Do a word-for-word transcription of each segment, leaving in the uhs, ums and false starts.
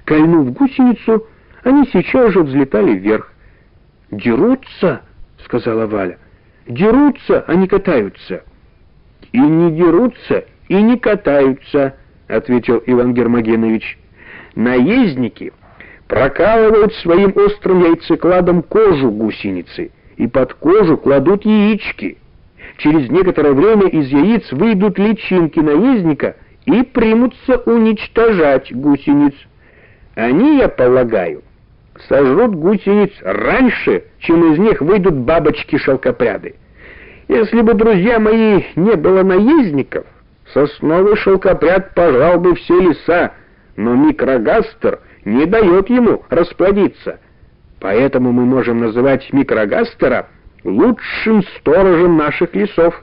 Кольнув гусеницу, они сейчас же взлетали вверх. «Дерутся», — сказала Валя. «Дерутся, а не катаются». «И не дерутся, и не катаются», — ответил Иван Гермогенович. «Наездники прокалывают своим острым яйцекладом кожу гусеницы, и под кожу кладут яички. Через некоторое время из яиц выйдут личинки наездника и примутся уничтожать гусениц. Они, я полагаю, сожрут гусениц раньше, чем из них выйдут бабочки-шелкопряды. Если бы, друзья мои, не было наездников, сосновый шелкопряд пожрал бы все леса, но микрогастер не дает ему расплодиться. Поэтому мы можем называть микрогастера лучшим сторожем наших лесов».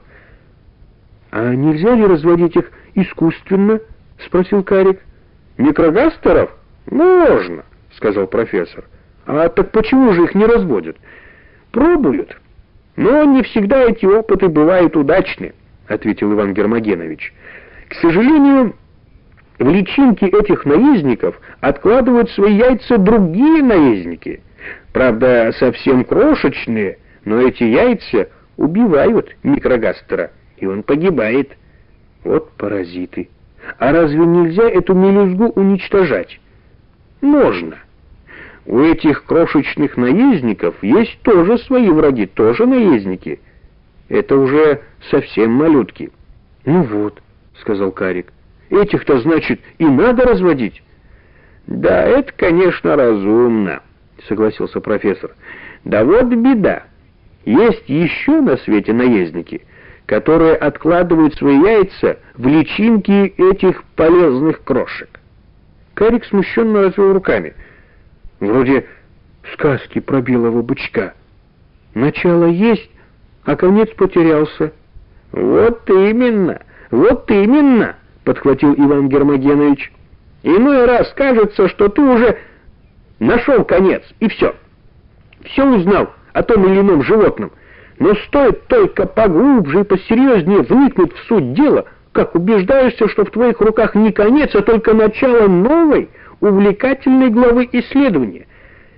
«А нельзя ли разводить их искусственно?» — спросил Карик. «Микрогастеров? Можно», — сказал профессор. «А так почему же их не разводят?» «Пробуют. Но не всегда эти опыты бывают удачны», — ответил Иван Гермогенович. «К сожалению, в личинки этих наездников откладывают свои яйца другие наездники. Правда, совсем крошечные, но эти яйца убивают микрогастера, и он погибает. Вот паразиты. А разве нельзя эту мелюзгу уничтожать?» «Можно. У этих крошечных наездников есть тоже свои враги, тоже наездники. Это уже совсем малютки». «Ну вот», — сказал Карик, — «этих-то, значит, и надо разводить». «Да, это, конечно, разумно», — согласился профессор. «Да вот беда. Есть еще на свете наездники, которые откладывают свои яйца в личинки этих полезных крошек». Карик смущенно развел руками. «Вроде сказки про белого бычка. Начало есть, а конец потерялся». «Вот именно, вот именно», — подхватил Иван Гермогенович. «Иной раз кажется, что ты уже нашел конец, и все. Все узнал о том или ином животном. Но стоит только поглубже и посерьезнее вникнуть в суть дела, как убеждаешься, что в твоих руках не конец, а только начало новой, увлекательной главы исследования».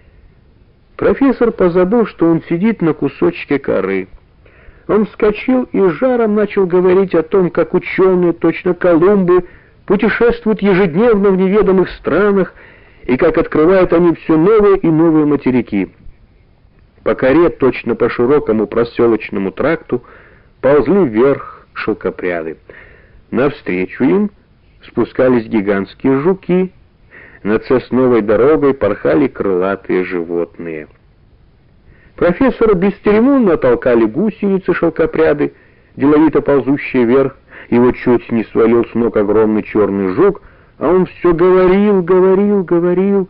Профессор позабыл, что он сидит на кусочке коры. Он вскочил и жаром начал говорить о том, как ученые, точно Колумбы, путешествуют ежедневно в неведомых странах, и как открывают они все новые и новые материки. По коре, точно по широкому проселочному тракту, ползли вверх шелкопряды. Навстречу им спускались гигантские жуки, над сосновой дорогой порхали крылатые животные. Профессора бесцеремонно толкали гусеницы-шелкопряды, деловито ползущие вверх. Его чуть не свалил с ног огромный черный жук, а он все говорил, говорил, говорил.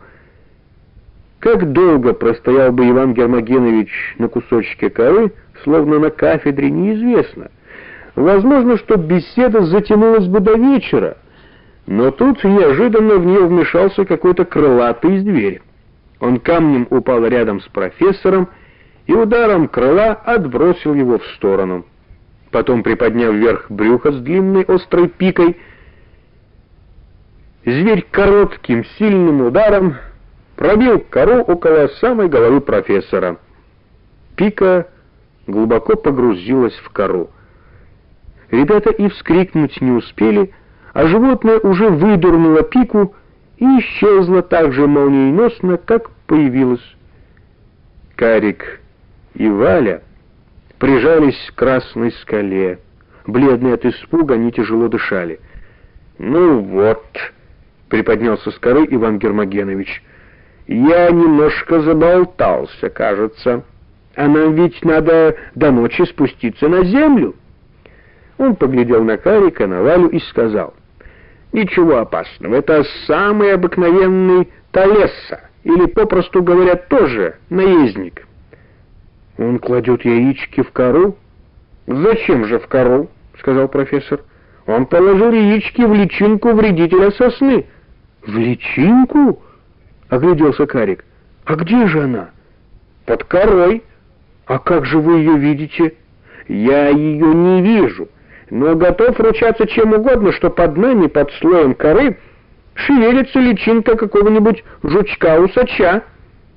Как долго простоял бы Иван Гермогенович на кусочке коры, словно на кафедре, неизвестно. Возможно, что беседа затянулась бы до вечера, но тут неожиданно в нее вмешался какой-то крылатый зверь. Он камнем упал рядом с профессором и ударом крыла отбросил его в сторону. Потом, приподняв вверх брюхо с длинной острой пикой, зверь коротким сильным ударом пробил кору около самой головы профессора. Пика глубоко погрузилась в кору. Ребята и вскрикнуть не успели, а животное уже выдернуло пику и исчезло так же молниеносно, как появилось. Карик и Валя прижались к красной скале. Бледные от испуга, они тяжело дышали. «Ну вот», — приподнялся с коры Иван Гермогенович, — «я немножко заболтался, кажется. А нам ведь надо до ночи спуститься на землю». Он поглядел на Карика, на Валю и сказал: «Ничего опасного, это самый обыкновенный талесса, или, попросту говоря, тоже наездник». «Он кладет яички в кору?» «Зачем же в кору?» — сказал профессор. «Он положил яички в личинку вредителя сосны». «В личинку?» — огляделся Карик. «А где же она?» «Под корой». «А как же вы ее видите?» «Я ее не вижу, но готов ручаться чем угодно, что под нами, под слоем коры, Шевелится личинка какого-нибудь жучка-усача.